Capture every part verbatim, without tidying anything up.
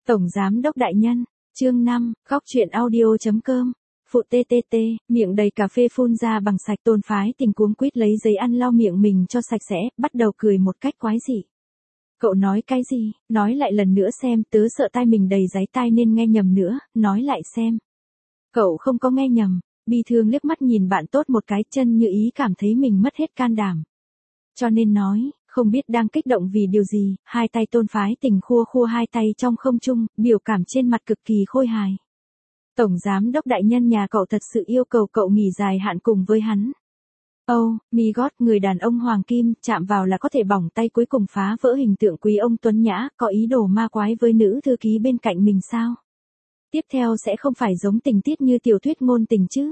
Tổng Giám đốc Đại Nhân, chương năm, góc chuyện audio.com, phụ tê tê tê, miệng đầy cà phê phun ra bằng sạch. Tôn Phái Tình cuống quýt lấy giấy ăn lau miệng mình cho sạch sẽ, bắt đầu cười một cách quái dị. Cậu nói cái gì, nói lại lần nữa xem, tớ sợ tai mình đầy giấy tai nên nghe nhầm nữa, nói lại xem. Cậu không có nghe nhầm, bi thương liếc mắt nhìn bạn tốt một cái, Chân Như Ý cảm thấy mình mất hết can đảm. Cho nên nói, không biết đang kích động vì điều gì, hai tay Tôn Phái Tình khua khua hai tay trong không trung, biểu cảm trên mặt cực kỳ khôi hài. Tổng Giám đốc Đại Nhân nhà cậu thật sự yêu cầu cậu nghỉ dài hạn cùng với hắn. Oh, my god, người đàn ông hoàng kim, chạm vào là có thể bỏng tay, cuối cùng phá vỡ hình tượng quý ông tuấn nhã, có ý đồ ma quái với nữ thư ký bên cạnh mình sao? Tiếp theo sẽ không phải giống tình tiết như tiểu thuyết ngôn tình chứ?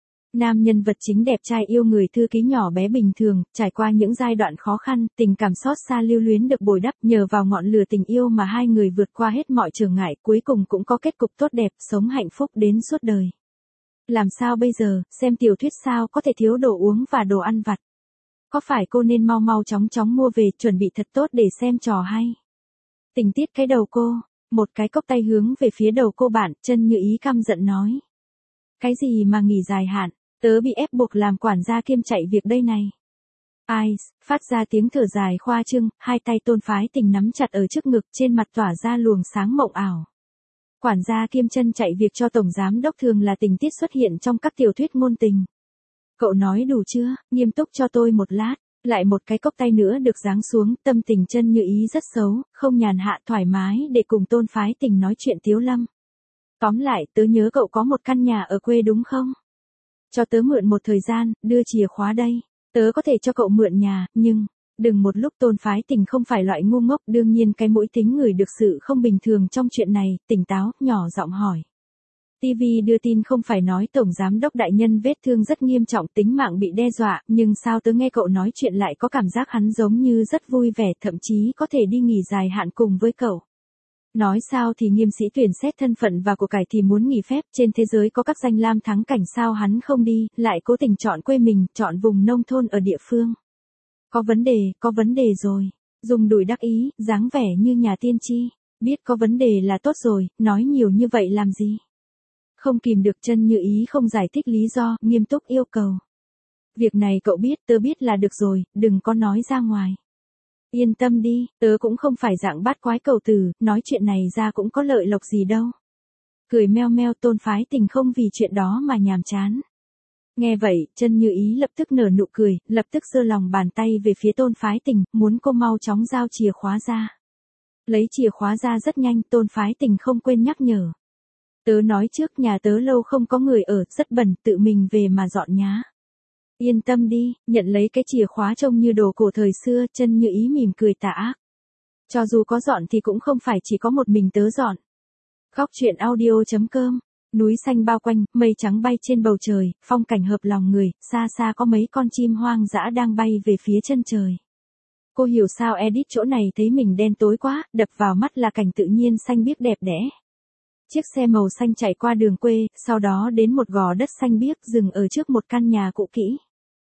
Nam nhân vật chính đẹp trai yêu người thư ký nhỏ bé bình thường, trải qua những giai đoạn khó khăn, tình cảm xót xa lưu luyến được bồi đắp, nhờ vào ngọn lửa tình yêu mà hai người vượt qua hết mọi trở ngại, cuối cùng cũng có kết cục tốt đẹp, sống hạnh phúc đến suốt đời. Làm sao bây giờ, xem tiểu thuyết sao có thể thiếu đồ uống và đồ ăn vặt? Có phải cô nên mau mau chóng chóng mua về, chuẩn bị thật tốt để xem trò hay? Tình tiết cái đầu cô, một cái cốc tay hướng về phía đầu cô bạn, Chân Như Ý căm giận nói. Cái gì mà nghỉ dài hạn? Tớ bị ép buộc làm quản gia kiêm chạy việc đây này. Ai, phát ra tiếng thở dài khoa trương, hai tay Tôn Phái Tình nắm chặt ở trước ngực, trên mặt tỏa ra luồng sáng mộng ảo. Quản gia kiêm chân chạy việc cho tổng giám đốc thường là tình tiết xuất hiện trong các tiểu thuyết ngôn tình. Cậu nói đủ chưa, nghiêm túc cho tôi một lát, lại một cái cốc tay nữa được giáng xuống, tâm tình Chân Như Ý rất xấu, không nhàn hạ thoải mái để cùng Tôn Phái Tình nói chuyện tiếu lâm. Tóm lại, tớ nhớ cậu có một căn nhà ở quê đúng không? Cho tớ mượn một thời gian, đưa chìa khóa đây. Tớ có thể cho cậu mượn nhà, nhưng, đừng một lúc. Tôn Phái Tình không phải loại ngu ngốc, đương nhiên cái mũi tính người được sự không bình thường trong chuyện này, tỉnh táo, nhỏ giọng hỏi. ti vi đưa tin không phải nói Tổng Giám đốc Đại Nhân vết thương rất nghiêm trọng, tính mạng bị đe dọa, nhưng sao tớ nghe cậu nói chuyện lại có cảm giác hắn giống như rất vui vẻ, thậm chí có thể đi nghỉ dài hạn cùng với cậu. Nói sao thì Nghiêm Sĩ Tuyển xét thân phận và của cải thì muốn nghỉ phép, trên thế giới có các danh lam thắng cảnh sao hắn không đi, lại cố tình chọn quê mình, chọn vùng nông thôn ở địa phương. Có vấn đề, có vấn đề rồi. Dùng đùi đắc ý, dáng vẻ như nhà tiên tri. Biết có vấn đề là tốt rồi, nói nhiều như vậy làm gì? Không kìm được Chân Như Ý không giải thích lý do, nghiêm túc yêu cầu. Việc này cậu biết, tớ biết là được rồi, đừng có nói ra ngoài. Yên tâm đi, tớ cũng không phải dạng bát quái cầu từ, nói chuyện này ra cũng có lợi lộc gì đâu. Cười meo meo. Tôn Phái Tình không vì chuyện đó mà nhàm chán. Nghe vậy, Chân Như Ý lập tức nở nụ cười, lập tức giơ lòng bàn tay về phía Tôn Phái Tình, muốn cô mau chóng giao chìa khóa ra. Lấy chìa khóa ra rất nhanh, Tôn Phái Tình không quên nhắc nhở. Tớ nói trước, nhà tớ lâu không có người ở, rất bẩn, tự mình về mà dọn nhá. Yên tâm đi, nhận lấy cái chìa khóa trông như đồ cổ thời xưa, Chân Như Ý mỉm cười tà ác. Cho dù có dọn thì cũng không phải chỉ có một mình tớ dọn. Góc chuyện audio.com, núi xanh bao quanh, mây trắng bay trên bầu trời, phong cảnh hợp lòng người, xa xa có mấy con chim hoang dã đang bay về phía chân trời. Cô hiểu sao edit chỗ này thấy mình đen tối quá, đập vào mắt là cảnh tự nhiên xanh biếc đẹp đẽ. Chiếc xe màu xanh chạy qua đường quê, sau đó đến một gò đất xanh biếc dừng ở trước một căn nhà cũ kỹ.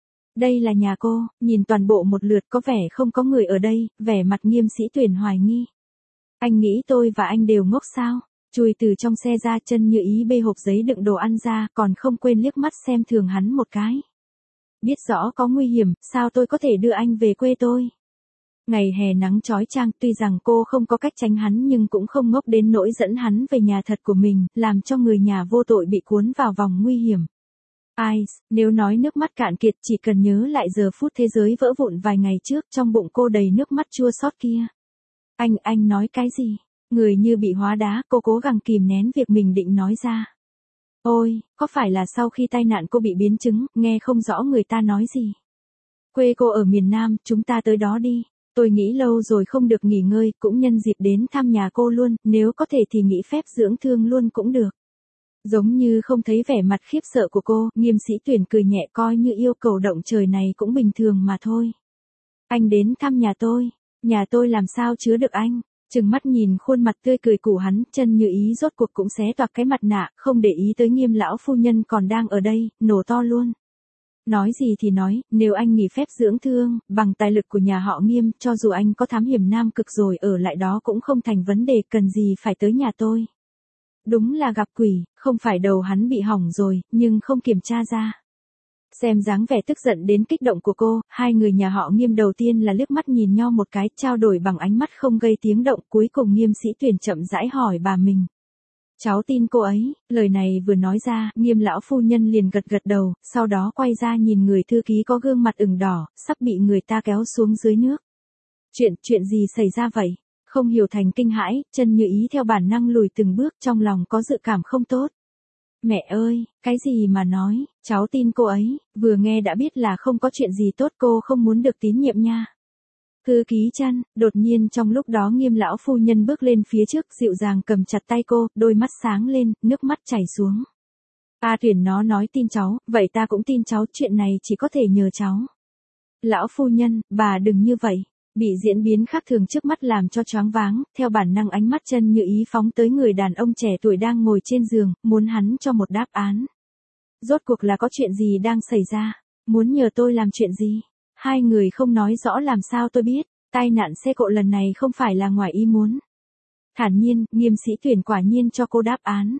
Đây là nhà cô, nhìn toàn bộ một lượt có vẻ không có người ở đây, vẻ mặt Nghiêm Sĩ Tuyển hoài nghi. Anh nghĩ tôi và anh đều ngốc sao? Chui từ trong xe ra, Chân Như Ý bê hộp giấy đựng đồ ăn ra, còn không quên liếc mắt xem thường hắn một cái. Biết rõ có nguy hiểm, sao tôi có thể đưa anh về quê tôi? Ngày hè nắng chói chang, tuy rằng cô không có cách tránh hắn nhưng cũng không ngốc đến nỗi dẫn hắn về nhà thật của mình, làm cho người nhà vô tội bị cuốn vào vòng nguy hiểm. Ai, nếu nói nước mắt cạn kiệt chỉ cần nhớ lại giờ phút thế giới vỡ vụn vài ngày trước, trong bụng cô đầy nước mắt chua xót kia. Anh, anh nói cái gì? Người như bị hóa đá, cô cố gắng kìm nén việc mình định nói ra. Ôi, có phải là sau khi tai nạn cô bị biến chứng, nghe không rõ người ta nói gì? Quê cô ở miền Nam, chúng ta tới đó đi. Tôi nghĩ lâu rồi không được nghỉ ngơi, cũng nhân dịp đến thăm nhà cô luôn, nếu có thể thì nghỉ phép dưỡng thương luôn cũng được. Giống như không thấy vẻ mặt khiếp sợ của cô, Nghiêm Sĩ Tuyển cười nhẹ, coi như yêu cầu động trời này cũng bình thường mà thôi. Anh đến thăm nhà tôi, nhà tôi làm sao chứa được anh? Trừng mắt nhìn khuôn mặt tươi cười của hắn, Chân Như Ý rốt cuộc cũng xé toạc cái mặt nạ, không để ý tới Nghiêm lão phu nhân còn đang ở đây, nổ to luôn. Nói gì thì nói, nếu anh nghỉ phép dưỡng thương, bằng tài lực của nhà họ Nghiêm, cho dù anh có thám hiểm nam cực rồi ở lại đó cũng không thành vấn đề, cần gì phải tới nhà tôi. Đúng là gặp quỷ, không phải đầu hắn bị hỏng rồi, nhưng không kiểm tra ra. Xem dáng vẻ tức giận đến kích động của cô, hai người nhà họ Nghiêm đầu tiên là liếc mắt nhìn nhau một cái, trao đổi bằng ánh mắt không gây tiếng động, cuối cùng Nghiêm Sĩ Tuyển chậm rãi hỏi bà mình. Cháu tin cô ấy, lời này vừa nói ra, Nghiêm lão phu nhân liền gật gật đầu, sau đó quay ra nhìn người thư ký có gương mặt ửng đỏ, sắp bị người ta kéo xuống dưới nước. Chuyện, chuyện gì xảy ra vậy? Không hiểu thành kinh hãi, Chân Như Ý theo bản năng lùi từng bước, trong lòng có dự cảm không tốt. Mẹ ơi, cái gì mà nói, cháu tin cô ấy, vừa nghe đã biết là không có chuyện gì tốt, cô không muốn được tín nhiệm nha. Thư ký Chân, đột nhiên trong lúc đó Nghiêm lão phu nhân bước lên phía trước, dịu dàng cầm chặt tay cô, đôi mắt sáng lên, nước mắt chảy xuống. A Tuyển nó nói tin cháu, vậy ta cũng tin cháu, chuyện này chỉ có thể nhờ cháu. Lão phu nhân, bà đừng như vậy. Bị diễn biến khác thường trước mắt làm cho choáng váng, theo bản năng ánh mắt Chân Như Ý phóng tới người đàn ông trẻ tuổi đang ngồi trên giường, muốn hắn cho một đáp án. Rốt cuộc là có chuyện gì đang xảy ra? Muốn nhờ tôi làm chuyện gì? Hai người không nói rõ làm sao tôi biết, tai nạn xe cộ lần này không phải là ngoài ý muốn. Thản nhiên, Nghiêm Sĩ Tuyển quả nhiên cho cô đáp án.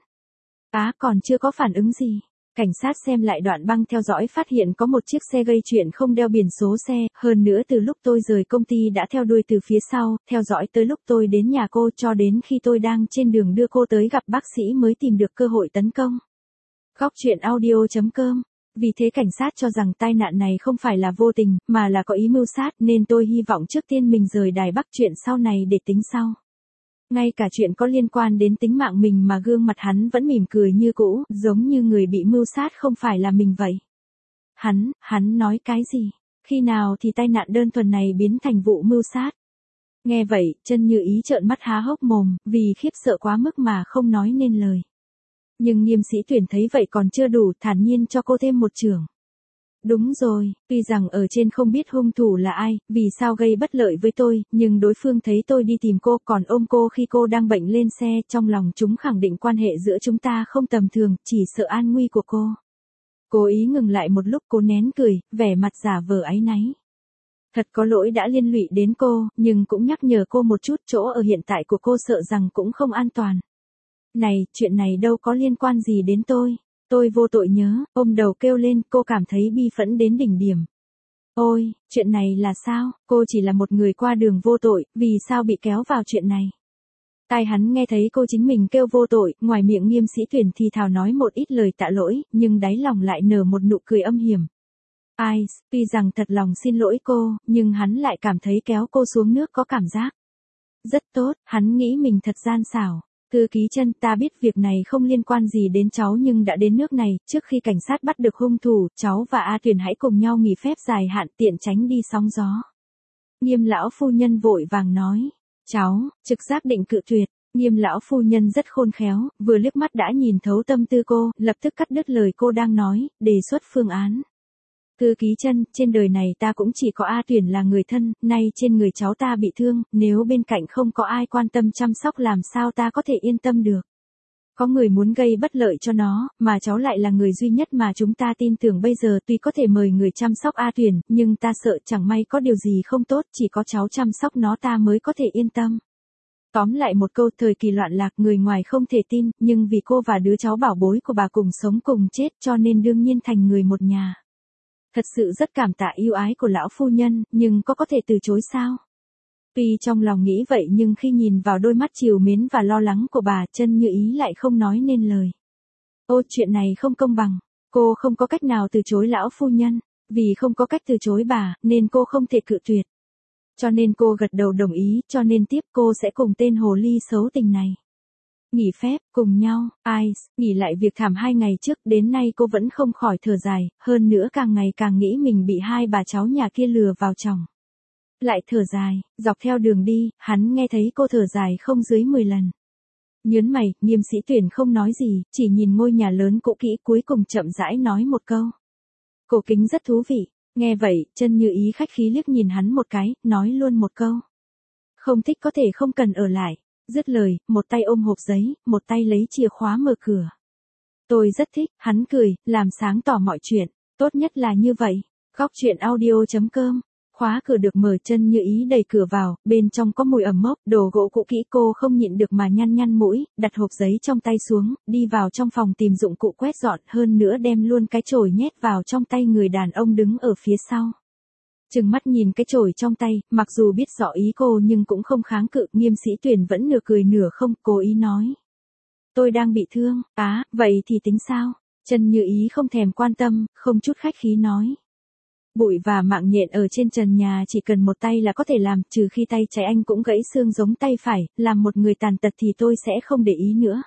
Á còn chưa có phản ứng gì. Cảnh sát xem lại đoạn băng theo dõi phát hiện có một chiếc xe gây chuyện không đeo biển số xe, hơn nữa từ lúc tôi rời công ty đã theo đuôi từ phía sau, theo dõi tới lúc tôi đến nhà cô cho đến khi tôi đang trên đường đưa cô tới gặp bác sĩ mới tìm được cơ hội tấn công. Góc truyện audio chấm com. Vì thế cảnh sát cho rằng tai nạn này không phải là vô tình, mà là có ý mưu sát, nên tôi hy vọng trước tiên mình rời Đài Bắc, chuyện sau này để tính sau. Ngay cả chuyện có liên quan đến tính mạng mình mà gương mặt hắn vẫn mỉm cười như cũ, giống như người bị mưu sát không phải là mình vậy. Hắn, hắn nói cái gì? Khi nào thì tai nạn đơn thuần này biến thành vụ mưu sát? Nghe vậy, Chân Như Ý trợn mắt há hốc mồm, vì khiếp sợ quá mức mà không nói nên lời. Nhưng Nghiêm Sĩ Tuyển thấy vậy còn chưa đủ, thản nhiên cho cô thêm một chưởng. Đúng rồi, tuy rằng ở trên không biết hung thủ là ai, vì sao gây bất lợi với tôi, nhưng đối phương thấy tôi đi tìm cô còn ôm cô khi cô đang bệnh lên xe, trong lòng chúng khẳng định quan hệ giữa chúng ta không tầm thường, chỉ sợ an nguy của cô. Cố ý ngừng lại một lúc, cô nén cười, vẻ mặt giả vờ áy náy. Thật có lỗi đã liên lụy đến cô, nhưng cũng nhắc nhở cô một chút, chỗ ở hiện tại của cô sợ rằng cũng không an toàn. Này, chuyện này đâu có liên quan gì đến tôi. Tôi vô tội nhớ, ôm đầu kêu lên, cô cảm thấy bi phẫn đến đỉnh điểm. Ôi, chuyện này là sao, cô chỉ là một người qua đường vô tội, vì sao bị kéo vào chuyện này? Tai hắn nghe thấy cô chính mình kêu vô tội, ngoài miệng Nghiêm Sĩ Tuyển thì thào nói một ít lời tạ lỗi, nhưng đáy lòng lại nở một nụ cười âm hiểm. Ai, tuy rằng thật lòng xin lỗi cô, nhưng hắn lại cảm thấy kéo cô xuống nước có cảm giác rất tốt, hắn nghĩ mình thật gian xảo. Thư ký Chân, ta biết việc này không liên quan gì đến cháu nhưng đã đến nước này, trước khi cảnh sát bắt được hung thủ, cháu và A Tuyển hãy cùng nhau nghỉ phép dài hạn tiện tránh đi sóng gió. Nghiêm lão phu nhân vội vàng nói, cháu, trực giác định cự tuyệt. Nghiêm lão phu nhân rất khôn khéo, vừa liếc mắt đã nhìn thấu tâm tư cô, lập tức cắt đứt lời cô đang nói, đề xuất phương án. Thư ký Chân, trên đời này ta cũng chỉ có A Tuyển là người thân, nay trên người cháu ta bị thương, nếu bên cạnh không có ai quan tâm chăm sóc làm sao ta có thể yên tâm được. Có người muốn gây bất lợi cho nó, mà cháu lại là người duy nhất mà chúng ta tin tưởng bây giờ, tuy có thể mời người chăm sóc A Tuyển, nhưng ta sợ chẳng may có điều gì không tốt, chỉ có cháu chăm sóc nó ta mới có thể yên tâm. Tóm lại một câu, thời kỳ loạn lạc người ngoài không thể tin, nhưng vì cô và đứa cháu bảo bối của bà cùng sống cùng chết cho nên đương nhiên thành người một nhà. Thật sự rất cảm tạ yêu ái của lão phu nhân, nhưng có có thể từ chối sao? Tuy trong lòng nghĩ vậy nhưng khi nhìn vào đôi mắt trìu mến và lo lắng của bà, Chân Như Ý lại không nói nên lời. Ô, chuyện này không công bằng. Cô không có cách nào từ chối lão phu nhân. Vì không có cách từ chối bà, nên cô không thể cự tuyệt. Cho nên cô gật đầu đồng ý, cho nên tiếp cô sẽ cùng tên hồ ly xấu tình này nghỉ phép, cùng nhau, ai, nghỉ lại việc thảm hai ngày trước, đến nay cô vẫn không khỏi thở dài, hơn nữa càng ngày càng nghĩ mình bị hai bà cháu nhà kia lừa vào chồng. Lại thở dài, dọc theo đường đi, hắn nghe thấy cô thở dài không dưới mười lần. Nhớn mày, Nghiêm Sĩ Tuyển không nói gì, chỉ nhìn ngôi nhà lớn cũ kỹ, cuối cùng chậm rãi nói một câu. Cổ kính rất thú vị, nghe vậy, Chân Như Ý khách khí liếc nhìn hắn một cái, nói luôn một câu. Không thích có thể không cần ở lại. Dứt lời, một tay ôm hộp giấy, một tay lấy chìa khóa mở cửa. Tôi rất thích, hắn cười, làm sáng tỏ mọi chuyện. Tốt nhất là như vậy. Góc chuyện audio.com. Khóa cửa được mở, Chân Như Ý đẩy cửa vào, bên trong có mùi ẩm mốc, đồ gỗ cũ kỹ, cô không nhịn được mà nhăn nhăn mũi, đặt hộp giấy trong tay xuống, đi vào trong phòng tìm dụng cụ quét dọn, hơn nữa đem luôn cái chổi nhét vào trong tay người đàn ông đứng ở phía sau. Trừng mắt nhìn cái chổi trong tay, mặc dù biết rõ ý cô nhưng cũng không kháng cự, Nghiêm Sĩ Tuyển vẫn nửa cười nửa không, cố ý nói. Tôi đang bị thương, á, vậy thì tính sao? Chân Như Ý không thèm quan tâm, không chút khách khí nói. Bụi và mạng nhện ở trên trần nhà chỉ cần một tay là có thể làm, trừ khi tay trái anh cũng gãy xương giống tay phải, làm một người tàn tật thì tôi sẽ không để ý nữa.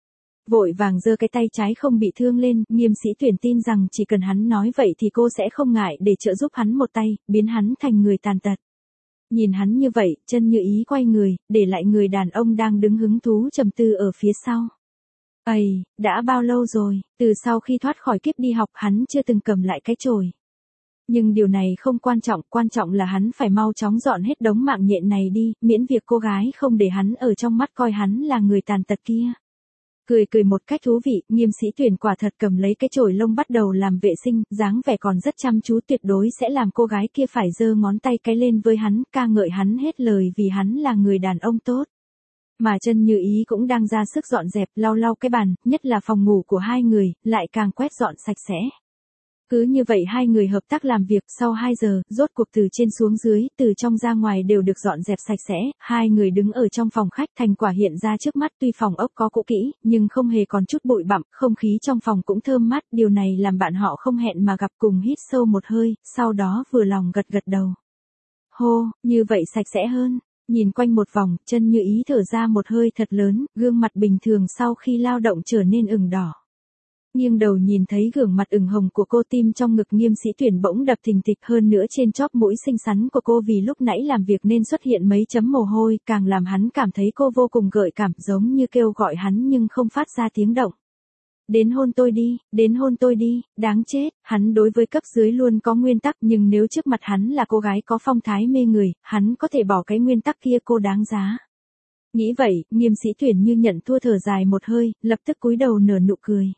Vội vàng giơ cái tay trái không bị thương lên, Nghiêm Sĩ Tuyển tin rằng chỉ cần hắn nói vậy thì cô sẽ không ngại để trợ giúp hắn một tay, biến hắn thành người tàn tật. Nhìn hắn như vậy, Chân Như Ý quay người, để lại người đàn ông đang đứng hứng thú trầm tư ở phía sau. Ây, đã bao lâu rồi, từ sau khi thoát khỏi kiếp đi học hắn chưa từng cầm lại cái chổi. Nhưng điều này không quan trọng, quan trọng là hắn phải mau chóng dọn hết đống mạng nhện này đi, miễn việc cô gái không để hắn ở trong mắt coi hắn là người tàn tật kia. Cười cười một cách thú vị, Nghiêm Sĩ Tuyển quả thật cầm lấy cái chổi lông bắt đầu làm vệ sinh, dáng vẻ còn rất chăm chú, tuyệt đối sẽ làm cô gái kia phải giơ ngón tay cái lên với hắn, ca ngợi hắn hết lời vì hắn là người đàn ông tốt. Mà Chân Như Ý cũng đang ra sức dọn dẹp, lau lau cái bàn, nhất là phòng ngủ của hai người, lại càng quét dọn sạch sẽ. Cứ như vậy hai người hợp tác làm việc, sau hai giờ, rốt cuộc từ trên xuống dưới, từ trong ra ngoài đều được dọn dẹp sạch sẽ, hai người đứng ở trong phòng khách, thành quả hiện ra trước mắt, tuy phòng ốc có cũ kỹ, nhưng không hề còn chút bụi bặm, không khí trong phòng cũng thơm mát, điều này làm bạn họ không hẹn mà gặp, cùng hít sâu một hơi, sau đó vừa lòng gật gật đầu. Hô, như vậy sạch sẽ hơn. Nhìn quanh một vòng, Chân Như Ý thở ra một hơi thật lớn, gương mặt bình thường sau khi lao động trở nên ửng đỏ. Nghiêng đầu nhìn thấy gương mặt ửng hồng của cô, tim trong ngực Nghiêm Sĩ Tuyển bỗng đập thình thịch, hơn nữa trên chóp mũi xinh xắn của cô vì lúc nãy làm việc nên xuất hiện mấy chấm mồ hôi, càng làm hắn cảm thấy cô vô cùng gợi cảm, giống như kêu gọi hắn nhưng không phát ra tiếng động. Đến hôn tôi đi, đến hôn tôi đi, đáng chết, hắn đối với cấp dưới luôn có nguyên tắc, nhưng nếu trước mặt hắn là cô gái có phong thái mê người, hắn có thể bỏ cái nguyên tắc kia, cô đáng giá. Nghĩ vậy, Nghiêm Sĩ Tuyển như nhận thua, thở dài một hơi, lập tức cúi đầu nở nụ cười.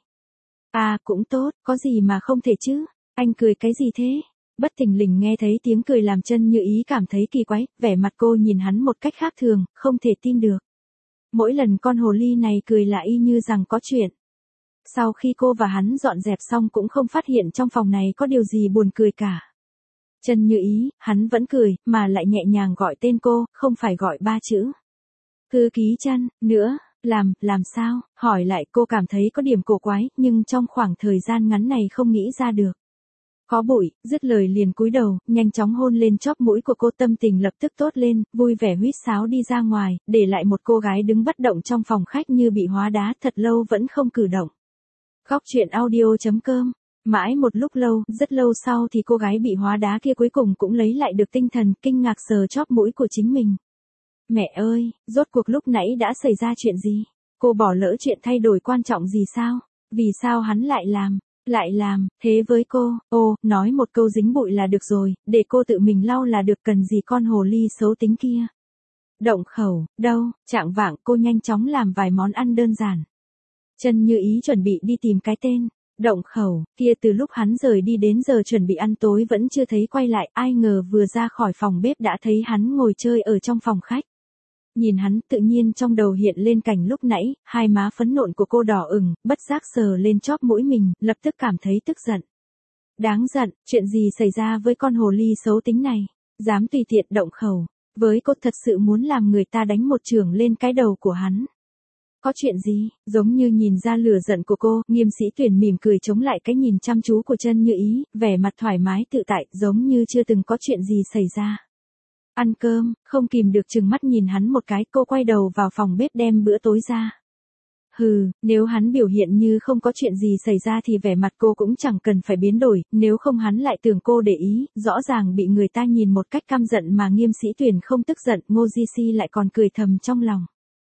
À, cũng tốt, có gì mà không thể chứ, anh cười cái gì thế? Bất thình lình nghe thấy tiếng cười làm Chân Như Ý cảm thấy kỳ quái, vẻ mặt cô nhìn hắn một cách khác thường, không thể tin được. Mỗi lần con hồ ly này cười là y như rằng có chuyện. Sau khi cô và hắn dọn dẹp xong cũng không phát hiện trong phòng này có điều gì buồn cười cả. Chân Như Ý, hắn vẫn cười, mà lại nhẹ nhàng gọi tên cô, không phải gọi ba chữ. Thư ký Chân, nữa, làm, làm sao, hỏi lại, cô cảm thấy có điểm cổ quái, nhưng trong khoảng thời gian ngắn này không nghĩ ra được. Có bụi, dứt lời liền cúi đầu, nhanh chóng hôn lên chóp mũi của cô, tâm tình lập tức tốt lên, vui vẻ huýt sáo đi ra ngoài, để lại một cô gái đứng bất động trong phòng khách như bị hóa đá, thật lâu vẫn không cử động. Góc chuyện audio.com. Mãi một lúc lâu, rất lâu sau thì cô gái bị hóa đá kia cuối cùng cũng lấy lại được tinh thần, kinh ngạc sờ chóp mũi của chính mình. Mẹ ơi, rốt cuộc lúc nãy đã xảy ra chuyện gì? Cô bỏ lỡ chuyện thay đổi quan trọng gì sao? Vì sao hắn lại làm? Lại làm, thế với cô, ô, nói một câu dính bụi là được rồi, để cô tự mình lau là được, cần gì con hồ ly xấu tính kia. Động khẩu, đâu, trạng vạng cô nhanh chóng làm vài món ăn đơn giản. Chân Như Ý chuẩn bị đi tìm cái tên. Động khẩu, kia từ lúc hắn rời đi đến giờ chuẩn bị ăn tối vẫn chưa thấy quay lại, ai ngờ vừa ra khỏi phòng bếp đã thấy hắn ngồi chơi ở trong phòng khách. Nhìn hắn, tự nhiên trong đầu hiện lên cảnh lúc nãy, hai má phấn nộn của cô đỏ ửng, bất giác sờ lên chóp mũi mình, lập tức cảm thấy tức giận. Đáng giận, chuyện gì xảy ra với con hồ ly xấu tính này? Dám tùy tiện động khẩu, với cô thật sự muốn làm người ta đánh một chưởng lên cái đầu của hắn. Có chuyện gì? Giống như nhìn ra lửa giận của cô, Nghiêm Sĩ Tuyển mỉm cười chống lại cái nhìn chăm chú của Chân Như Ý, vẻ mặt thoải mái tự tại, giống như chưa từng có chuyện gì xảy ra. Ăn cơm, không kìm được trừng mắt nhìn hắn một cái, cô quay đầu vào phòng bếp đem bữa tối ra. Hừ, nếu hắn biểu hiện như không có chuyện gì xảy ra thì vẻ mặt cô cũng chẳng cần phải biến đổi, nếu không hắn lại tưởng cô để ý, rõ ràng bị người ta nhìn một cách căm giận mà Nghiêm Sĩ Tuyển không tức giận, Ngô Di Si lại còn cười thầm trong lòng.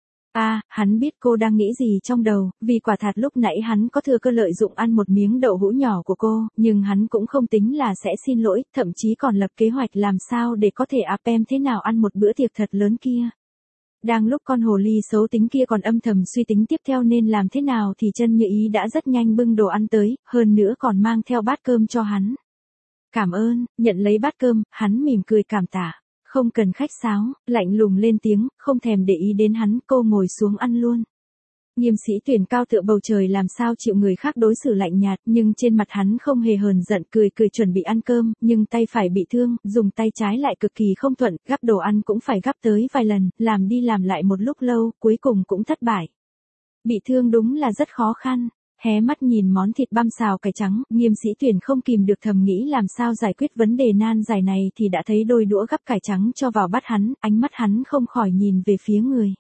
À, hắn biết cô đang nghĩ gì trong đầu, vì quả thật lúc nãy hắn có thừa cơ lợi dụng ăn một miếng đậu hũ nhỏ của cô, nhưng hắn cũng không tính là sẽ xin lỗi, thậm chí còn lập kế hoạch làm sao để có thể áp em thế nào ăn một bữa tiệc thật lớn kia. Đang lúc con hồ ly xấu tính kia còn âm thầm suy tính tiếp theo nên làm thế nào thì Chân Như Ý đã rất nhanh bưng đồ ăn tới, hơn nữa còn mang theo bát cơm cho hắn. Cảm ơn, nhận lấy bát cơm, hắn mỉm cười cảm tạ. Không cần khách sáo, lạnh lùng lên tiếng, không thèm để ý đến hắn, cô ngồi xuống ăn luôn. Nghiêm Sĩ Tuyển cao tựa bầu trời làm sao chịu người khác đối xử lạnh nhạt, nhưng trên mặt hắn không hề hờn giận, cười cười chuẩn bị ăn cơm, nhưng tay phải bị thương, dùng tay trái lại cực kỳ không thuận, gắp đồ ăn cũng phải gắp tới vài lần, làm đi làm lại một lúc lâu, cuối cùng cũng thất bại. Bị thương đúng là rất khó khăn. Hé mắt nhìn món thịt băm xào cải trắng, Nghiêm Sĩ Tuyển không kìm được thầm nghĩ làm sao giải quyết vấn đề nan giải này thì đã thấy đôi đũa gắp cải trắng cho vào bát hắn, ánh mắt hắn không khỏi nhìn về phía người.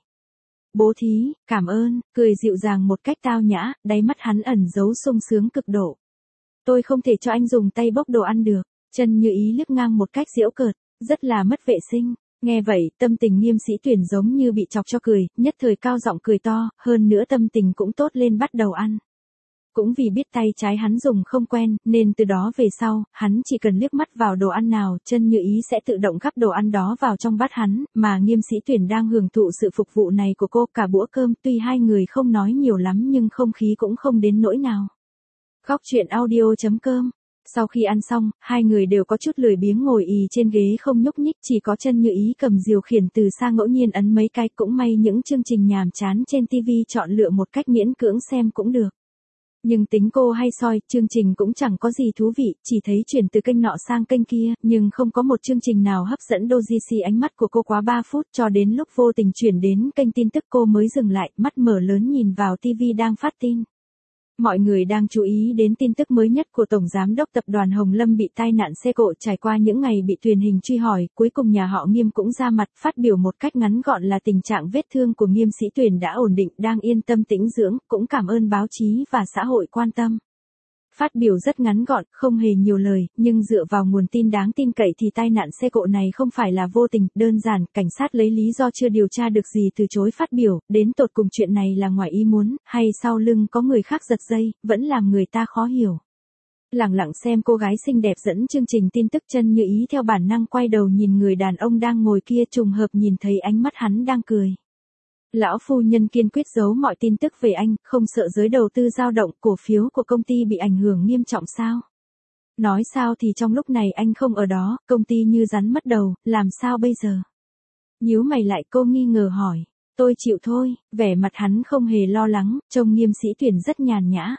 Bố thí, cảm ơn, cười dịu dàng một cách tao nhã, đáy mắt hắn ẩn giấu sung sướng cực độ. Tôi không thể cho anh dùng tay bốc đồ ăn được. Chân Như Ý liếc ngang một cách giễu cợt, rất là mất vệ sinh. Nghe vậy, tâm tình Nghiêm Sĩ Tuyển giống như bị chọc cho cười, nhất thời cao giọng cười to, hơn nữa tâm tình cũng tốt lên bắt đầu ăn. Cũng vì biết tay trái hắn dùng không quen, nên từ đó về sau, hắn chỉ cần liếc mắt vào đồ ăn nào, Chân Như Ý sẽ tự động gắp đồ ăn đó vào trong bát hắn, mà Nghiêm Sĩ Tuyển đang hưởng thụ sự phục vụ này của cô cả bữa cơm, tuy hai người không nói nhiều lắm nhưng không khí cũng không đến nỗi nào. Góc truyện audio chấm com. Sau khi ăn xong, hai người đều có chút lười biếng ngồi ì trên ghế không nhúc nhích, chỉ có Chân Như Ý cầm diều khiển từ xa ngẫu nhiên ấn mấy cái, cũng may những chương trình nhàm chán trên tivi chọn lựa một cách miễn cưỡng xem cũng được. Nhưng tính cô hay soi, chương trình cũng chẳng có gì thú vị, chỉ thấy chuyển từ kênh nọ sang kênh kia, nhưng không có một chương trình nào hấp dẫn Doji ánh mắt của cô quá ba phút, cho đến lúc vô tình chuyển đến kênh tin tức cô mới dừng lại, mắt mở lớn nhìn vào tivi đang phát tin. Mọi người đang chú ý đến tin tức mới nhất của Tổng Giám đốc Tập đoàn Hồng Lâm bị tai nạn xe cộ. Trải qua những ngày bị truyền hình truy hỏi, cuối cùng nhà họ Nghiêm cũng ra mặt phát biểu một cách ngắn gọn là tình trạng vết thương của Nghiêm Sĩ Tuyển đã ổn định, đang yên tâm tĩnh dưỡng, cũng cảm ơn báo chí và xã hội quan tâm. Phát biểu rất ngắn gọn, không hề nhiều lời, nhưng dựa vào nguồn tin đáng tin cậy thì tai nạn xe cộ này không phải là vô tình, đơn giản, cảnh sát lấy lý do chưa điều tra được gì từ chối phát biểu, đến tột cùng chuyện này là ngoài ý muốn, hay sau lưng có người khác giật dây, vẫn làm người ta khó hiểu. Lẳng lặng xem cô gái xinh đẹp dẫn chương trình tin tức, Chân Như Ý theo bản năng quay đầu nhìn người đàn ông đang ngồi kia, trùng hợp nhìn thấy ánh mắt hắn đang cười. Lão phu nhân kiên quyết giấu mọi tin tức về anh, không sợ giới đầu tư dao động, cổ phiếu của công ty bị ảnh hưởng nghiêm trọng sao? Nói sao thì trong lúc này anh không ở đó, công ty như rắn mất đầu, làm sao bây giờ? Nhíu mày lại, cô nghi ngờ hỏi. Tôi chịu thôi, vẻ mặt hắn không hề lo lắng, trông Nghiêm Sĩ Tuyển rất nhàn nhã.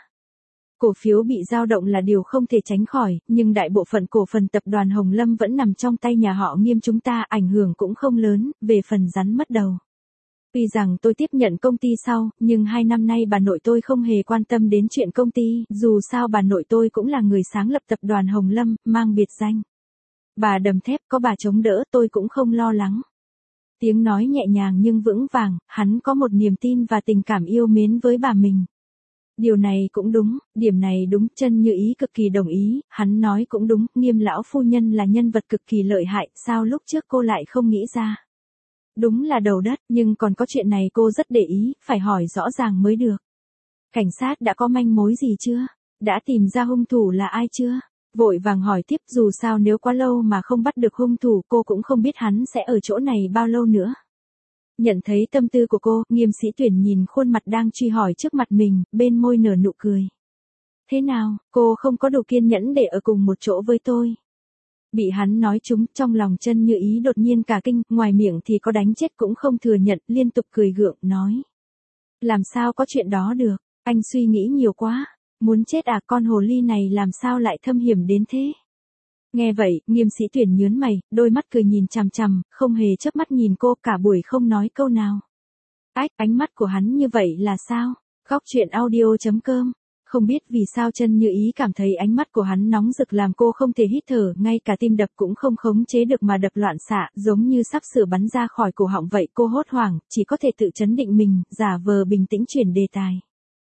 Cổ phiếu bị dao động là điều không thể tránh khỏi, nhưng đại bộ phận cổ phần tập đoàn Hồng Lâm vẫn nằm trong tay nhà họ Nghiêm chúng ta, ảnh hưởng cũng không lớn, về phần rắn mất đầu. Tuy rằng tôi tiếp nhận công ty sau, nhưng hai năm nay bà nội tôi không hề quan tâm đến chuyện công ty, dù sao bà nội tôi cũng là người sáng lập tập đoàn Hồng Lâm, mang biệt danh. Bà đầm thép, có bà chống đỡ tôi cũng không lo lắng. Tiếng nói nhẹ nhàng nhưng vững vàng, hắn có một niềm tin và tình cảm yêu mến với bà mình. Điều này cũng đúng, điểm này đúng, Chân Như Ý cực kỳ đồng ý, hắn nói cũng đúng, Nghiêm lão phu nhân là nhân vật cực kỳ lợi hại, sao lúc trước cô lại không nghĩ ra. Đúng là đầu đất, nhưng còn có chuyện này cô rất để ý, phải hỏi rõ ràng mới được. Cảnh sát đã có manh mối gì chưa? Đã tìm ra hung thủ là ai chưa? Vội vàng hỏi tiếp, dù sao nếu quá lâu mà không bắt được hung thủ cô cũng không biết hắn sẽ ở chỗ này bao lâu nữa. Nhận thấy tâm tư của cô, Nghiêm Sĩ Tuyển nhìn khuôn mặt đang truy hỏi trước mặt mình, bên môi nở nụ cười. Thế nào, cô không có đủ kiên nhẫn để ở cùng một chỗ với tôi? Bị hắn nói trúng, trong lòng Chân Như Ý đột nhiên cả kinh, ngoài miệng thì có đánh chết cũng không thừa nhận, liên tục cười gượng, nói. Làm sao có chuyện đó được, anh suy nghĩ nhiều quá, muốn chết à, con hồ ly này làm sao lại thâm hiểm đến thế? Nghe vậy, Nghiêm Sĩ Tuyển nhướng mày, đôi mắt cười nhìn chằm chằm, không hề chớp mắt nhìn cô, cả buổi không nói câu nào. Ách, ánh mắt của hắn như vậy là sao? Góc truyện audio chấm com. Không biết vì sao Chân Như Ý cảm thấy ánh mắt của hắn nóng rực làm cô không thể hít thở, ngay cả tim đập cũng không khống chế được mà đập loạn xạ, giống như sắp sửa bắn ra khỏi cổ họng vậy. Cô hốt hoảng, chỉ có thể tự trấn định mình, giả vờ bình tĩnh chuyển đề tài.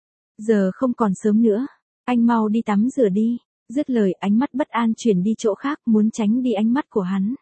Giờ không còn sớm nữa, anh mau đi tắm rửa đi. Dứt lời, ánh mắt bất an chuyển đi chỗ khác, muốn tránh đi ánh mắt của hắn.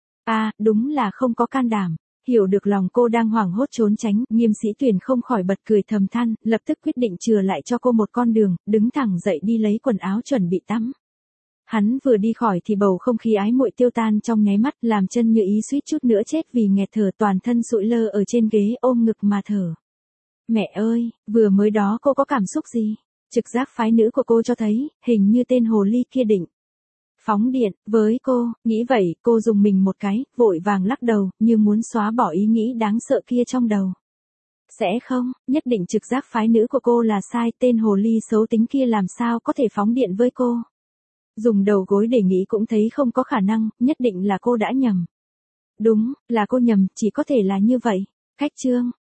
À, đúng là không có can đảm. Hiểu được lòng cô đang hoảng hốt trốn tránh, Nghiêm Sĩ Tuyển không khỏi bật cười thầm than, lập tức quyết định chừa lại cho cô một con đường, đứng thẳng dậy đi lấy quần áo chuẩn bị tắm. Hắn vừa đi khỏi thì bầu không khí ái muội tiêu tan trong nháy mắt, làm chân Như Ý suýt chút nữa chết vì nghẹt thở, toàn thân sụi lơ ở trên ghế ôm ngực mà thở. Mẹ ơi, vừa mới đó cô có cảm xúc gì? Trực giác phái nữ của cô cho thấy, hình như tên hồ ly kia định phóng điện với cô, nghĩ vậy, cô dùng mình một cái, vội vàng lắc đầu, như muốn xóa bỏ ý nghĩ đáng sợ kia trong đầu. Sẽ không, nhất định trực giác phái nữ của cô là sai, tên hồ ly xấu tính kia làm sao có thể phóng điện với cô. Dùng đầu gối để nghĩ cũng thấy không có khả năng, nhất định là cô đã nhầm. Đúng, là cô nhầm, chỉ có thể là như vậy. Khách chương,